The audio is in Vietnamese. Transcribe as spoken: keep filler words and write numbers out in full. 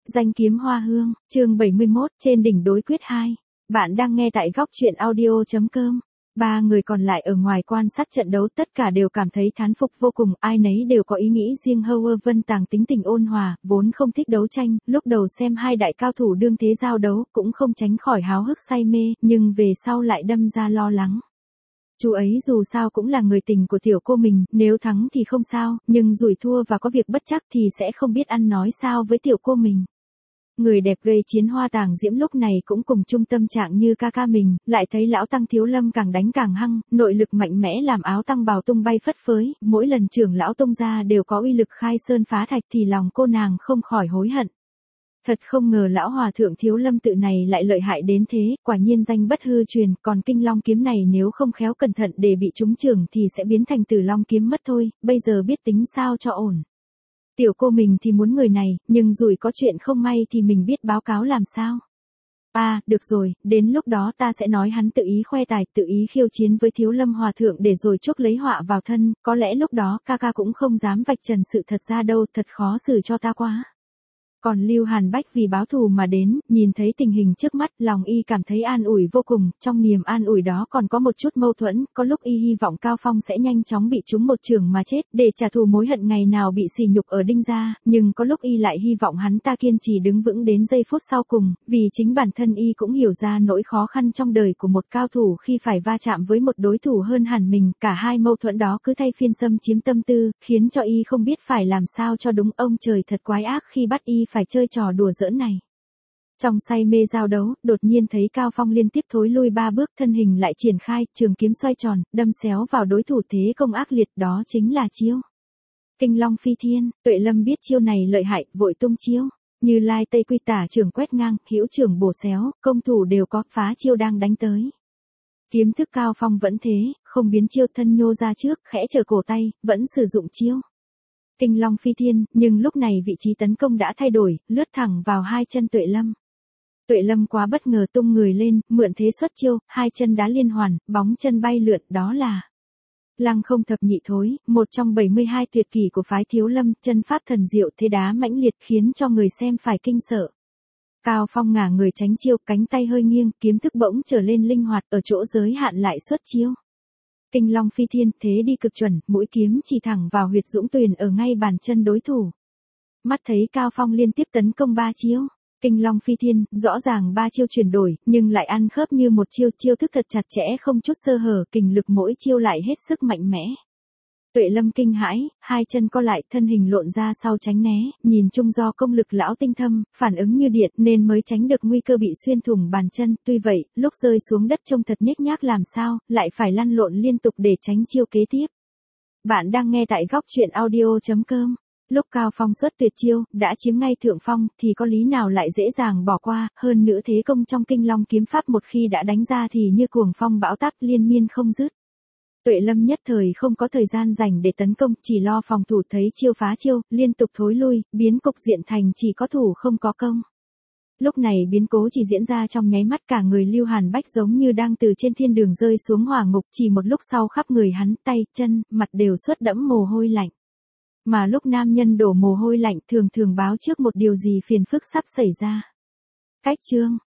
Danh kiếm hoa hương, chương bảy mươi mốt, trên đỉnh đối quyết hai. Bạn đang nghe tại góc truyện audio chấm com. Ba người còn lại ở ngoài quan sát trận đấu tất cả đều cảm thấy thán phục vô cùng, ai nấy đều có ý nghĩ riêng. Howard Vân Tàng tính tình ôn hòa, vốn không thích đấu tranh, lúc đầu xem hai đại cao thủ đương thế giao đấu, cũng không tránh khỏi háo hức say mê, nhưng về sau lại đâm ra lo lắng. Chú ấy dù sao cũng là người tình của tiểu cô mình, nếu thắng thì không sao, nhưng rủi thua và có việc bất trắc thì sẽ không biết ăn nói sao với tiểu cô mình. Người đẹp gây chiến Hoa Tàng Diễm lúc này cũng cùng chung tâm trạng như ca ca mình, lại thấy lão tăng Thiếu Lâm càng đánh càng hăng, nội lực mạnh mẽ làm áo tăng bào tung bay phất phới, mỗi lần trưởng lão tung ra đều có uy lực khai sơn phá thạch thì lòng cô nàng không khỏi hối hận. Thật không ngờ lão hòa thượng Thiếu Lâm tự này lại lợi hại đến thế, quả nhiên danh bất hư truyền, còn Kinh Long kiếm này nếu không khéo cẩn thận để bị trúng chưởng thì sẽ biến thành Tử Long kiếm mất thôi, bây giờ biết tính sao cho ổn. Tiểu cô mình thì muốn người này, nhưng rủi có chuyện không may thì mình biết báo cáo làm sao. À, được rồi, đến lúc đó ta sẽ nói hắn tự ý khoe tài, tự ý khiêu chiến với Thiếu Lâm hòa thượng để rồi chuốc lấy họa vào thân, có lẽ lúc đó ca ca cũng không dám vạch trần sự thật ra đâu, thật khó xử cho ta quá. Còn Lưu Hàn Bách vì báo thù mà đến, nhìn thấy tình hình trước mắt, lòng y cảm thấy an ủi vô cùng, trong niềm an ủi đó còn có một chút mâu thuẫn, có lúc y hy vọng Cao Phong sẽ nhanh chóng bị trúng một chưởng mà chết, để trả thù mối hận ngày nào bị sỉ nhục ở Đinh gia, nhưng có lúc y lại hy vọng hắn ta kiên trì đứng vững đến giây phút sau cùng, vì chính bản thân y cũng hiểu ra nỗi khó khăn trong đời của một cao thủ khi phải va chạm với một đối thủ hơn hẳn mình, cả hai mâu thuẫn đó cứ thay phiên xâm chiếm tâm tư, khiến cho y không biết phải làm sao cho đúng. Ông trời thật quái ác khi bắt y phải chơi trò đùa giỡn này. Trong say mê giao đấu, đột nhiên thấy Cao Phong liên tiếp thối lui ba bước, thân hình lại triển khai, trường kiếm xoay tròn, đâm xéo vào đối thủ, thế công ác liệt, đó chính là chiêu Kinh Long Phi Thiên. Tuệ Lâm biết chiêu này lợi hại, vội tung chiêu Như Lai Tây Quy tả trưởng quét ngang, hữu trưởng bổ xéo, công thủ đều có, phá chiêu đang đánh tới. Kiếm thức Cao Phong vẫn thế, không biến chiêu, thân nhô ra trước, khẽ trở cổ tay, vẫn sử dụng chiêu Kinh Long Phi Thiên, nhưng lúc này vị trí tấn công đã thay đổi, lướt thẳng vào hai chân Tuệ Lâm. Tuệ Lâm quá bất ngờ tung người lên, mượn thế xuất chiêu, hai chân đá liên hoàn, bóng chân bay lượn, đó là Lăng Không Thập Nhị Thối, một trong bảy mươi hai tuyệt kỹ của phái Thiếu Lâm, chân pháp thần diệu, thế đá mãnh liệt khiến cho người xem phải kinh sợ. Cao Phong ngả người tránh chiêu, cánh tay hơi nghiêng, kiếm thức bỗng trở lên linh hoạt, ở chỗ giới hạn lại xuất chiêu Kinh Long Phi Thiên, thế đi cực chuẩn, mũi kiếm chỉ thẳng vào huyệt dũng tuyền ở ngay bàn chân đối thủ. Mắt thấy Cao Phong liên tiếp tấn công ba chiêu Kinh Long Phi Thiên, rõ ràng ba chiêu chuyển đổi, nhưng lại ăn khớp như một chiêu, chiêu thức thật chặt chẽ không chút sơ hở, kình lực mỗi chiêu lại hết sức mạnh mẽ. Tuệ Lâm kinh hãi, hai chân co lại, thân hình lộn ra sau tránh né, nhìn chung do công lực lão tinh thâm, phản ứng như điện nên mới tránh được nguy cơ bị xuyên thủng bàn chân, tuy vậy, lúc rơi xuống đất trông thật nhếch nhác làm sao, lại phải lăn lộn liên tục để tránh chiêu kế tiếp. Bạn đang nghe tại góc truyện audio chấm com. Lúc Cao Phong xuất tuyệt chiêu, đã chiếm ngay thượng phong, thì có lý nào lại dễ dàng bỏ qua, hơn nữa thế công trong Kinh Long kiếm pháp một khi đã đánh ra thì như cuồng phong bão táp liên miên không dứt. Tuệ Lâm nhất thời không có thời gian dành để tấn công, chỉ lo phòng thủ, thấy chiêu phá chiêu, liên tục thối lui, biến cục diện thành chỉ có thủ không có công. Lúc này biến cố chỉ diễn ra trong nháy mắt, cả người Lưu Hàn Bách giống như đang từ trên thiên đường rơi xuống hỏa ngục, chỉ một lúc sau khắp người hắn, tay, chân, mặt đều xuất đẫm mồ hôi lạnh. Mà lúc nam nhân đổ mồ hôi lạnh thường thường báo trước một điều gì phiền phức sắp xảy ra. Cách chương